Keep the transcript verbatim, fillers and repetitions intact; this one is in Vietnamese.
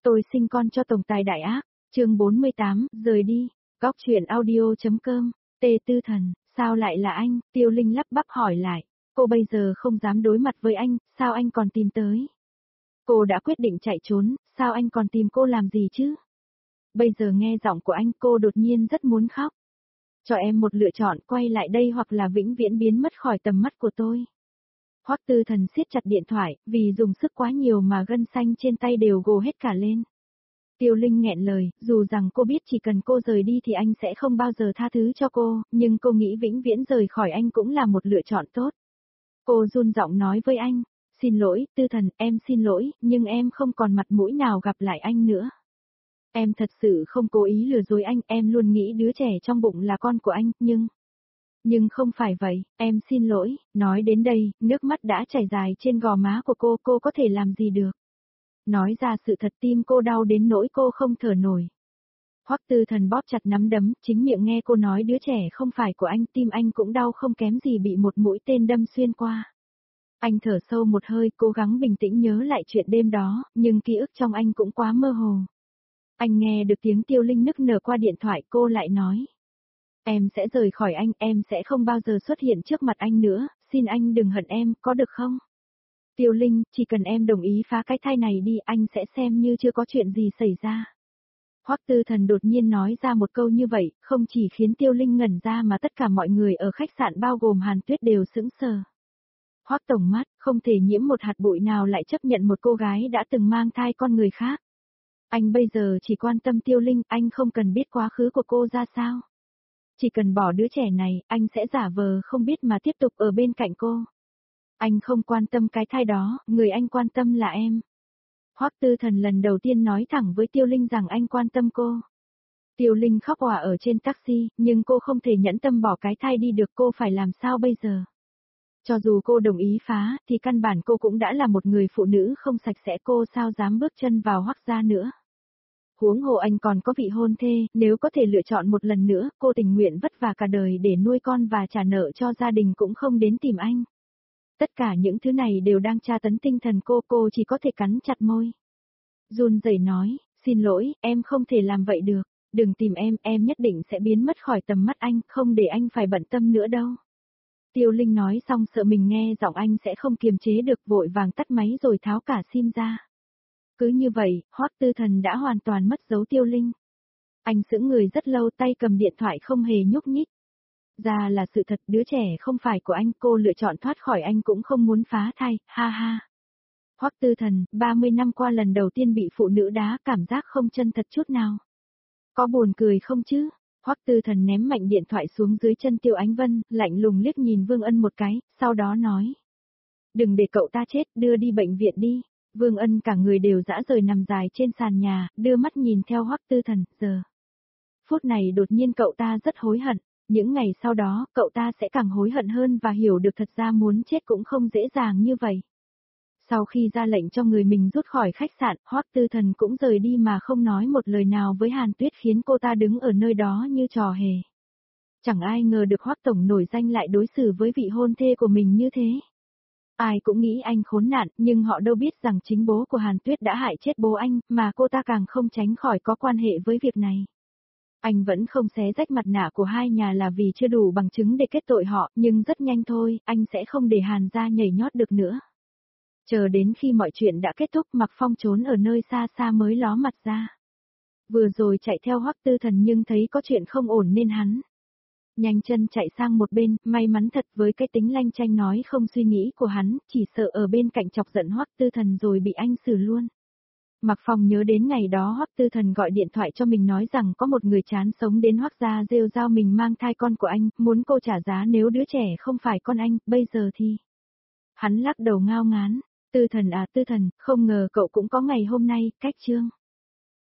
Tôi sinh con cho tổng tài đại ác, chương bốn mươi tám, rời đi, góc truyện audio.com, Tê Tư Thần, sao lại là anh, Tiêu Linh lắp bắp hỏi lại, cô bây giờ không dám đối mặt với anh, sao anh còn tìm tới? Cô đã quyết định chạy trốn, sao anh còn tìm cô làm gì chứ? Bây giờ nghe giọng của anh cô đột nhiên rất muốn khóc. Cho em một lựa chọn quay lại đây hoặc là vĩnh viễn biến mất khỏi tầm mắt của tôi. Hoắc Tư Thần siết chặt điện thoại, vì dùng sức quá nhiều mà gân xanh trên tay đều gồ hết cả lên. Tiêu Linh nghẹn lời, dù rằng cô biết chỉ cần cô rời đi thì anh sẽ không bao giờ tha thứ cho cô, nhưng cô nghĩ vĩnh viễn rời khỏi anh cũng là một lựa chọn tốt. Cô run giọng nói với anh, xin lỗi, Tư Thần, em xin lỗi, nhưng em không còn mặt mũi nào gặp lại anh nữa. Em thật sự không cố ý lừa dối anh, em luôn nghĩ đứa trẻ trong bụng là con của anh, nhưng... Nhưng không phải vậy, em xin lỗi, nói đến đây, nước mắt đã chảy dài trên gò má của cô, cô có thể làm gì được. Nói ra sự thật tim cô đau đến nỗi cô không thở nổi. Hoắc Tư Thần bóp chặt nắm đấm, chính miệng nghe cô nói đứa trẻ không phải của anh, tim anh cũng đau không kém gì bị một mũi tên đâm xuyên qua. Anh thở sâu một hơi, cố gắng bình tĩnh nhớ lại chuyện đêm đó, nhưng ký ức trong anh cũng quá mơ hồ. Anh nghe được tiếng Tiêu Linh nức nở qua điện thoại, cô lại nói. Em sẽ rời khỏi anh, em sẽ không bao giờ xuất hiện trước mặt anh nữa, xin anh đừng hận em, có được không? Tiêu Linh, chỉ cần em đồng ý phá cái thai này đi, anh sẽ xem như chưa có chuyện gì xảy ra. Hoắc Tư Thần đột nhiên nói ra một câu như vậy, không chỉ khiến Tiêu Linh ngẩn ra mà tất cả mọi người ở khách sạn bao gồm Hàn Tuyết đều sững sờ. Hoắc tổng mắt, không thể nhiễm một hạt bụi nào lại chấp nhận một cô gái đã từng mang thai con người khác. Anh bây giờ chỉ quan tâm Tiêu Linh, anh không cần biết quá khứ của cô ra sao. Chỉ cần bỏ đứa trẻ này, anh sẽ giả vờ không biết mà tiếp tục ở bên cạnh cô. Anh không quan tâm cái thai đó, người anh quan tâm là em. Hoắc Tư Thần lần đầu tiên nói thẳng với Tiêu Linh rằng anh quan tâm cô. Tiêu Linh khóc òa ở trên taxi, nhưng cô không thể nhẫn tâm bỏ cái thai đi được, cô phải làm sao bây giờ? Cho dù cô đồng ý phá, thì căn bản cô cũng đã là một người phụ nữ không sạch sẽ, cô sao dám bước chân vào Hoắc gia nữa. Huống hồ anh còn có vị hôn thê, nếu có thể lựa chọn một lần nữa, cô tình nguyện vất vả cả đời để nuôi con và trả nợ cho gia đình cũng không đến tìm anh. Tất cả những thứ này đều đang tra tấn tinh thần cô, cô chỉ có thể cắn chặt môi. Run rẩy nói, xin lỗi, em không thể làm vậy được, đừng tìm em, em nhất định sẽ biến mất khỏi tầm mắt anh, không để anh phải bận tâm nữa đâu. Tiêu Linh nói xong sợ mình nghe giọng anh sẽ không kiềm chế được, vội vàng tắt máy rồi tháo cả sim ra. Cứ như vậy, Hoắc Tư Thần đã hoàn toàn mất dấu Tiêu Linh. Anh sững người rất lâu, tay cầm điện thoại không hề nhúc nhích. Ra là sự thật, đứa trẻ không phải của anh, cô lựa chọn thoát khỏi anh cũng không muốn phá thai, ha ha. Hoắc Tư Thần, ba mươi năm qua lần đầu tiên bị phụ nữ đá, cảm giác không chân thật chút nào. Có buồn cười không chứ? Hoắc Tư Thần ném mạnh điện thoại xuống dưới chân Tiêu Ánh Vân, lạnh lùng liếc nhìn Vương Ân một cái, sau đó nói. Đừng để cậu ta chết, đưa đi bệnh viện đi. Vương Ân cả người đều dã rời nằm dài trên sàn nhà, đưa mắt nhìn theo Hoắc Tư Thần, giờ. Phút này đột nhiên cậu ta rất hối hận, những ngày sau đó, cậu ta sẽ càng hối hận hơn và hiểu được thật ra muốn chết cũng không dễ dàng như vậy. Sau khi ra lệnh cho người mình rút khỏi khách sạn, Hoắc Tư Thần cũng rời đi mà không nói một lời nào với Hàn Tuyết, khiến cô ta đứng ở nơi đó như trò hề. Chẳng ai ngờ được Hoắc tổng nổi danh lại đối xử với vị hôn thê của mình như thế. Ai cũng nghĩ anh khốn nạn, nhưng họ đâu biết rằng chính bố của Hàn Tuyết đã hại chết bố anh, mà cô ta càng không tránh khỏi có quan hệ với việc này. Anh vẫn không xé rách mặt nạ của hai nhà là vì chưa đủ bằng chứng để kết tội họ, nhưng rất nhanh thôi, anh sẽ không để Hàn gia nhảy nhót được nữa. Chờ đến khi mọi chuyện đã kết thúc, Mạc Phong trốn ở nơi xa xa mới ló mặt ra. Vừa rồi chạy theo Hoắc Tư Thần nhưng thấy có chuyện không ổn nên hắn nhanh chân chạy sang một bên, may mắn thật với cái tính lanh chanh nói không suy nghĩ của hắn, chỉ sợ ở bên cạnh chọc giận Hoắc Tư Thần rồi bị anh xử luôn. Mạc Phong nhớ đến ngày đó Hoắc Tư Thần gọi điện thoại cho mình nói rằng có một người chán sống đến Hoắc gia rêu rao mình mang thai con của anh, muốn cô trả giá nếu đứa trẻ không phải con anh, bây giờ thì... Hắn lắc đầu ngao ngán, Tư Thần à Tư Thần, không ngờ cậu cũng có ngày hôm nay, cách chương.